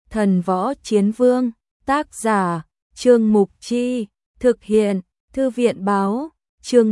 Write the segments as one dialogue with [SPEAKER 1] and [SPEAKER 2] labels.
[SPEAKER 1] Thần Võ Chiến Vương, tác giả, Trương Mục Chi, thực hiện, Thư viện báo, chương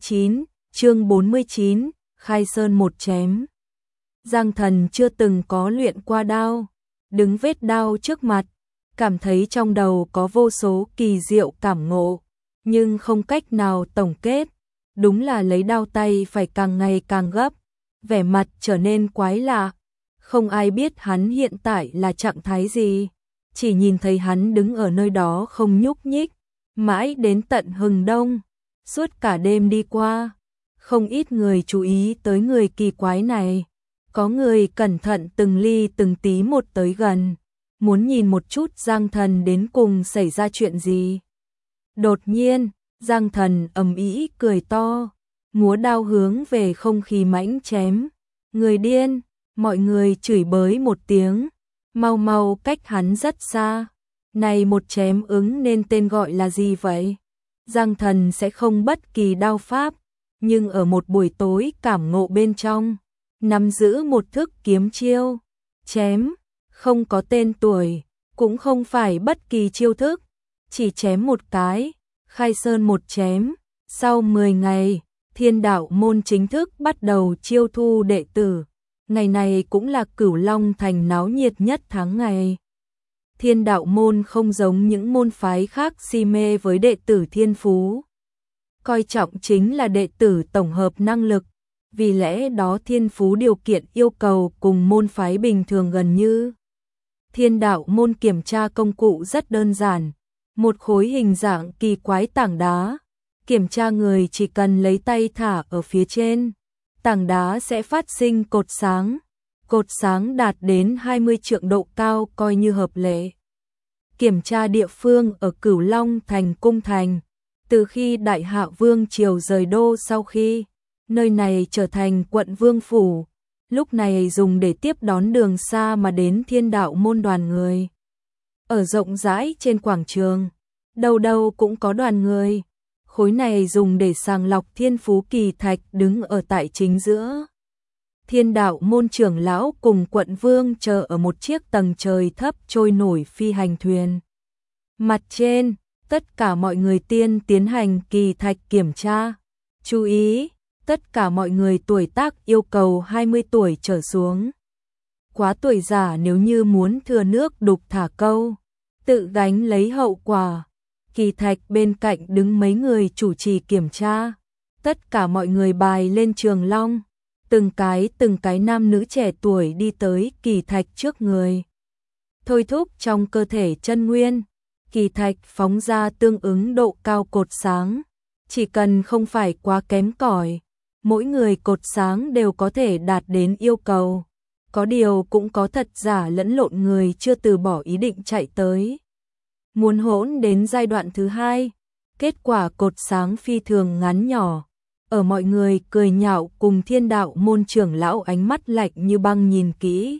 [SPEAKER 1] 49, khai sơn một chém. Giang Thần chưa từng có luyện qua đao, đứng vết đao trước mặt, cảm thấy trong đầu có vô số kỳ diệu cảm ngộ, nhưng không cách nào tổng kết, đúng là lấy đao tay phải càng ngày càng gấp, vẻ mặt trở nên quái lạ. Không ai biết hắn hiện tại là trạng thái gì, chỉ nhìn thấy hắn đứng ở nơi đó không nhúc nhích, mãi đến tận hừng đông, suốt cả đêm đi qua. Không ít người chú ý tới người kỳ quái này, có người cẩn thận từng ly từng tí một tới gần, muốn nhìn một chút Giang Thần đến cùng xảy ra chuyện gì. Đột nhiên, Giang Thần ầm ĩ cười to, múa đao hướng về không khí mãnh chém. Người điên! Mọi người chửi bới một tiếng, mau mau cách hắn rất xa. Này một chém ứng nên tên gọi là gì vậy? Giang Thần sẽ không bất kỳ đao pháp, nhưng ở một buổi tối cảm ngộ bên trong, nắm giữ một thức kiếm chiêu, chém, không có tên tuổi, cũng không phải bất kỳ chiêu thức, chỉ chém một cái, khai sơn một chém. Sau 10 ngày, Thiên Đạo môn chính thức bắt đầu chiêu thu đệ tử. Ngày này cũng là Cửu Long Thành náo nhiệt nhất tháng ngày. Thiên Đạo môn không giống những môn phái khác si mê với đệ tử thiên phú, coi trọng chính là đệ tử tổng hợp năng lực, vì lẽ đó thiên phú điều kiện yêu cầu cùng môn phái bình thường gần như. Thiên Đạo môn kiểm tra công cụ rất đơn giản, một khối hình dạng kỳ quái tảng đá, kiểm tra người chỉ cần lấy tay thả ở phía trên, tảng đá sẽ phát sinh cột sáng đạt đến 20 trượng độ cao coi như hợp lệ. Kiểm tra địa phương ở Cửu Long Thành Cung Thành, từ khi Đại Hạ Vương triều rời đô sau khi nơi này trở thành quận vương phủ, lúc này dùng để tiếp đón đường xa mà đến Thiên Đạo môn đoàn người. Ở rộng rãi trên quảng trường, đâu đâu cũng có đoàn người. Khối này dùng để sàng lọc thiên phú kỳ thạch đứng ở tại chính giữa. Thiên Đạo môn trưởng lão cùng quận vương chờ ở một chiếc tầng trời thấp trôi nổi phi hành thuyền. Mặt trên, tất cả mọi người tiến hành kỳ thạch kiểm tra. Chú ý, tất cả mọi người tuổi tác yêu cầu 20 tuổi trở xuống. Quá tuổi già nếu như muốn thừa nước đục thả câu, tự gánh lấy hậu quả. Kỳ thạch bên cạnh đứng mấy người chủ trì kiểm tra. Tất cả mọi người bài lên trường long, từng cái nam nữ trẻ tuổi đi tới kỳ thạch trước người. Thôi thúc trong cơ thể chân nguyên, kỳ thạch phóng ra tương ứng độ cao cột sáng, chỉ cần không phải quá kém cỏi, mỗi người cột sáng đều có thể đạt đến yêu cầu. Có điều cũng có thật giả lẫn lộn người chưa từ bỏ ý định chạy tới. Muốn hỗn đến giai đoạn thứ hai, kết quả cột sáng phi thường ngắn nhỏ. Ở mọi người cười nhạo cùng Thiên Đạo môn trưởng lão ánh mắt lạnh như băng nhìn kỹ.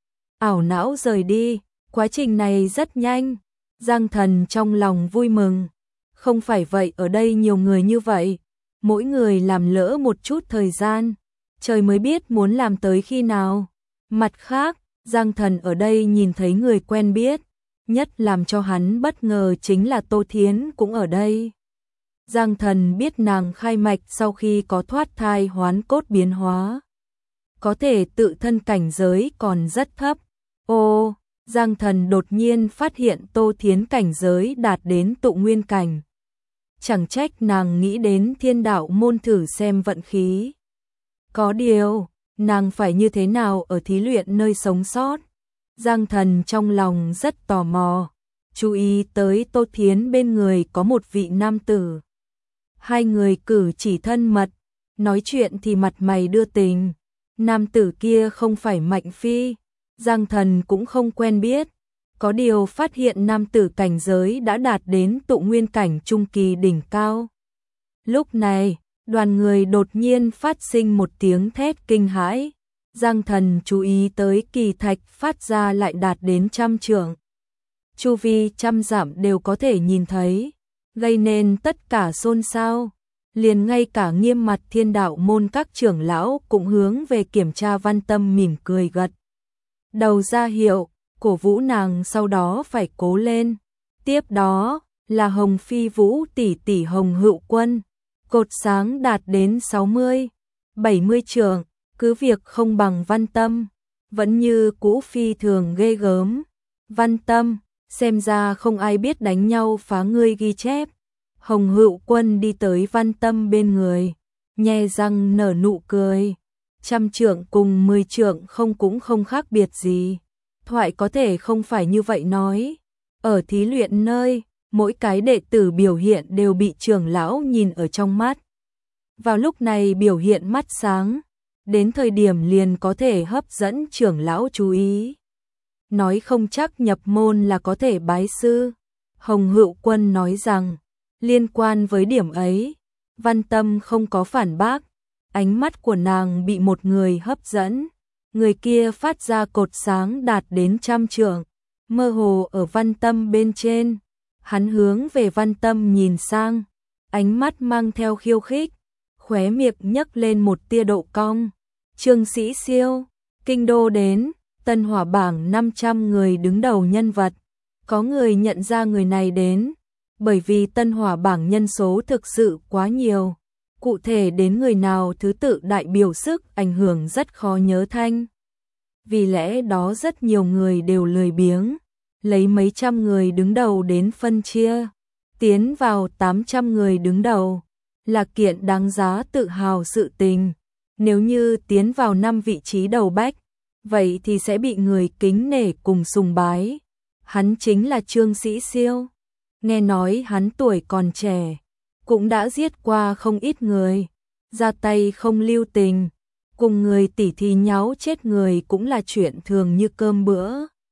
[SPEAKER 1] Ảo não rời đi, quá trình này rất nhanh. Giang Thần trong lòng vui mừng. Không phải vậy ở đây nhiều người như vậy, mỗi người làm lỡ một chút thời gian, trời mới biết muốn làm tới khi nào. Mặt khác, Giang Thần ở đây nhìn thấy người quen biết. Nhất làm cho hắn bất ngờ chính là Tô Thiến cũng ở đây. Giang Thần biết nàng khai mạch sau khi có thoát thai hoán cốt biến hóa, có thể tự thân cảnh giới còn rất thấp. Ô, Giang Thần đột nhiên phát hiện Tô Thiến cảnh giới đạt đến tụ nguyên cảnh. Chẳng trách nàng nghĩ đến Thiên Đạo môn thử xem vận khí. Có điều, nàng phải như thế nào ở thí luyện nơi sống sót? Giang Thần trong lòng rất tò mò, chú ý tới Tô Thiến bên người có một vị nam tử. Hai người cử chỉ thân mật, nói chuyện thì mặt mày đưa tình. Nam tử kia không phải Mạnh Phi, Giang Thần cũng không quen biết. Có điều phát hiện nam tử cảnh giới đã đạt đến tụ nguyên cảnh trung kỳ đỉnh cao. Lúc này, đoàn người đột nhiên phát sinh một tiếng thét kinh hãi. Giang Thần chú ý tới kỳ thạch phát ra lại đạt đến 100 trượng. Chu vi 100 dặm đều có thể nhìn thấy, gây nên tất cả xôn xao. Liền ngay cả nghiêm mặt Thiên Đạo môn các trưởng lão cũng hướng về kiểm tra Văn Tâm mỉm cười gật đầu ra hiệu, cổ vũ nàng sau đó phải cố lên. Tiếp đó là Hồng Phi Vũ tỷ tỷ Hồng Hữu Quân, cột sáng đạt đến 60, 70 trượng, cứ việc không bằng Văn Tâm, vẫn như cũ phi thường ghê gớm. Văn Tâm, xem ra không ai biết đánh nhau phá ngươi ghi chép. Hồng Hữu Quân đi tới Văn Tâm bên người, nhe răng nở nụ cười. 100 trượng cùng 10 trượng cũng không khác biệt gì. Thoại có thể không phải như vậy nói. Ở thí luyện nơi, mỗi cái đệ tử biểu hiện đều bị trưởng lão nhìn ở trong mắt. Vào lúc này biểu hiện mắt sáng, đến thời điểm liền có thể hấp dẫn trưởng lão chú ý. Nói không chắc nhập môn là có thể bái sư. Hồng Hữu Quân nói rằng, liên quan với điểm ấy, Văn Tâm không có phản bác. Ánh mắt của nàng bị một người hấp dẫn. Người kia phát ra cột sáng đạt đến 100 trượng, mơ hồ ở Văn Tâm bên trên. Hắn hướng về Văn Tâm nhìn sang, ánh mắt mang theo khiêu khích, khóe miệng nhấc lên một tia độ cong. Trương Sĩ Siêu, kinh đô đến, Tân Hỏa bảng 500 người đứng đầu nhân vật. Có người nhận ra người này đến, bởi vì Tân Hỏa bảng nhân số thực sự quá nhiều. Cụ thể đến người nào thứ tự đại biểu sức ảnh hưởng rất khó nhớ thanh. Vì lẽ đó rất nhiều người đều lười biếng, lấy mấy trăm người đứng đầu đến phân chia. Tiến vào 800 người đứng đầu là kiện đáng giá tự hào sự tình. Nếu như tiến vào 5 vị trí đầu bách, vậy thì sẽ bị người kính nể cùng sùng bái. Hắn chính là Trương Sĩ Siêu. Nghe nói hắn tuổi còn trẻ, cũng đã giết qua không ít người, ra tay không lưu tình, cùng người tỉ thí nháo chết người cũng là chuyện thường như cơm bữa.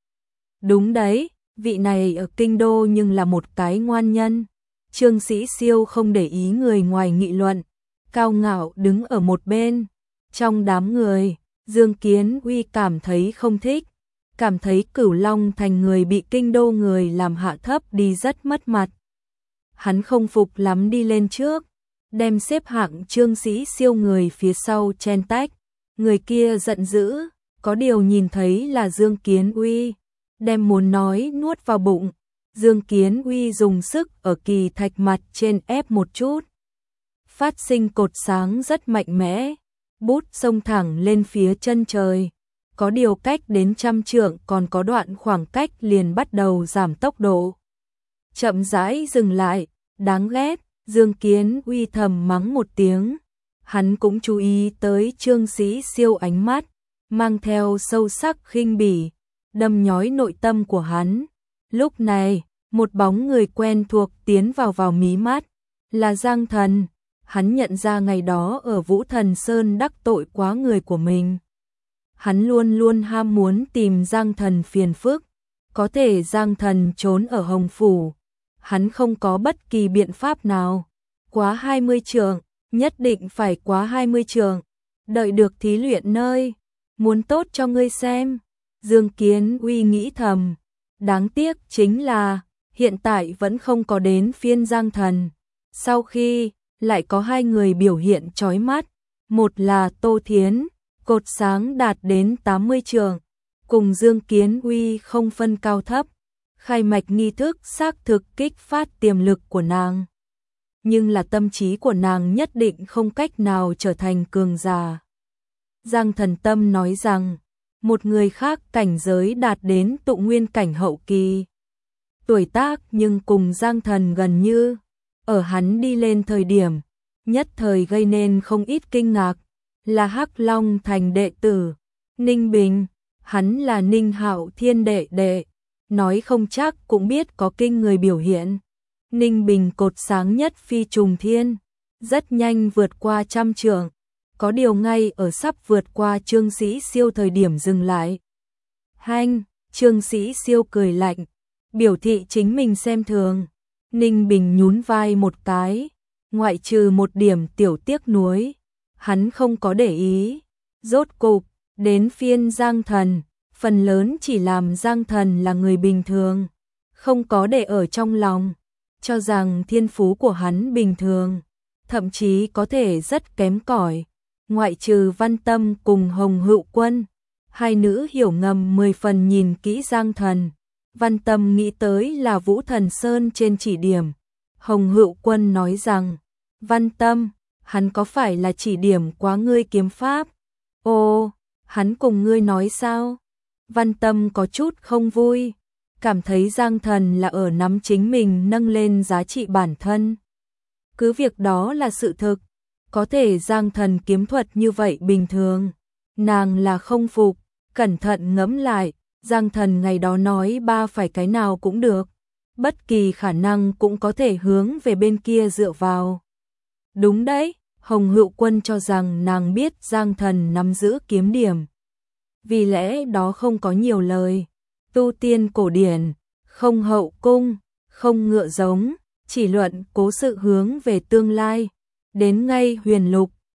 [SPEAKER 1] Đúng đấy, vị này ở kinh đô nhưng là một cái ngoan nhân. Trương Sĩ Siêu không để ý người ngoài nghị luận, cao ngạo đứng ở một bên. Trong đám người, Dương Kiến Uy cảm thấy không thích, cảm thấy Cửu Long Thành người bị kinh đô người làm hạ thấp đi rất mất mặt. Hắn không phục lắm đi lên trước, đem xếp hạng Trương Sĩ Siêu người phía sau chen tách. Người kia giận dữ, có điều nhìn thấy là Dương Kiến Uy, đem muốn nói nuốt vào bụng. Dương Kiến Uy dùng sức ở kỳ thạch mặt trên ép một chút. Phát sinh cột sáng rất mạnh mẽ, bút xông thẳng lên phía chân trời. Có điều cách đến 100 trượng còn có đoạn khoảng cách liền bắt đầu giảm tốc độ. Chậm rãi dừng lại, đáng ghét, Dương Kiến Uy thầm mắng một tiếng. Hắn cũng chú ý tới Trương Sĩ Siêu ánh mắt, mang theo sâu sắc khinh bỉ, đâm nhói nội tâm của hắn. Lúc này, một bóng người quen thuộc tiến vào mí mắt, là Giang Thần. Hắn nhận ra ngày đó ở Vũ Thần Sơn đắc tội quá người của mình. Hắn luôn luôn ham muốn tìm Giang Thần phiền phức, có thể Giang Thần trốn ở Hồng Phủ. Hắn không có bất kỳ biện pháp nào. Quá 20 trượng, nhất định phải quá 20 trượng. Đợi được thí luyện nơi, muốn tốt cho ngươi xem. Dương Kiến Uy nghĩ thầm. Đáng tiếc chính là, hiện tại vẫn không có đến phiên Giang Thần. Sau khi, lại có hai người biểu hiện chói mắt. Một là Tô Thiến, cột sáng đạt đến 80 trượng, cùng Dương Kiến Uy không phân cao thấp. Khai mạch nghi thức xác thực kích phát tiềm lực của nàng. Nhưng là tâm trí của nàng nhất định không cách nào trở thành cường giả. Giang Thần Tâm nói rằng, một người khác cảnh giới đạt đến tụ nguyên cảnh hậu kỳ. Tuổi tác nhưng cùng Giang Thần gần như, ở hắn đi lên thời điểm, nhất thời gây nên không ít kinh ngạc, là Hắc Long Thành đệ tử, Ninh Bình, hắn là Ninh Hạo Thiên đệ đệ, nói không chắc cũng biết có kinh người biểu hiện. Ninh Bình cột sáng nhất phi trùng thiên, rất nhanh vượt qua 100 trượng, có điều ngay ở sắp vượt qua Trương Sĩ Siêu thời điểm dừng lại. Hanh, Trương Sĩ Siêu cười lạnh, biểu thị chính mình xem thường. Ninh Bình nhún vai một cái, ngoại trừ một điểm tiểu tiếc nuối, hắn không có để ý. Rốt cục, đến phiên Giang Thần, phần lớn chỉ làm Giang Thần là người bình thường, không có để ở trong lòng, cho rằng thiên phú của hắn bình thường, thậm chí có thể rất kém cỏi. Ngoại trừ Văn Tâm cùng Hồng Hữu Quân, Hai nữ hiểu ngầm 10 phần nhìn kỹ Giang Thần. Văn Tâm nghĩ tới là Vũ Thần Sơn trên chỉ điểm. Hồng Hữu Quân nói rằng, Văn Tâm, hắn có phải là chỉ điểm quá ngươi kiếm pháp? Ồ, hắn cùng ngươi nói sao? Văn Tâm có chút không vui, cảm thấy Giang Thần là ở nắm chính mình nâng lên giá trị bản thân. Cứ việc đó là sự thực, có thể Giang Thần kiếm thuật như vậy bình thường, nàng là không phục, cẩn thận ngẫm lại, Giang Thần ngày đó nói ba phải cái nào cũng được, bất kỳ khả năng cũng có thể hướng về bên kia dựa vào. Đúng đấy, Hồng Hữu Quân cho rằng nàng biết Giang Thần nắm giữ kiếm điểm. Vì lẽ đó không có nhiều lời, tu tiên cổ điển, không hậu cung, không ngựa giống, chỉ luận cố sự hướng về tương lai. Đến ngay huyền lục,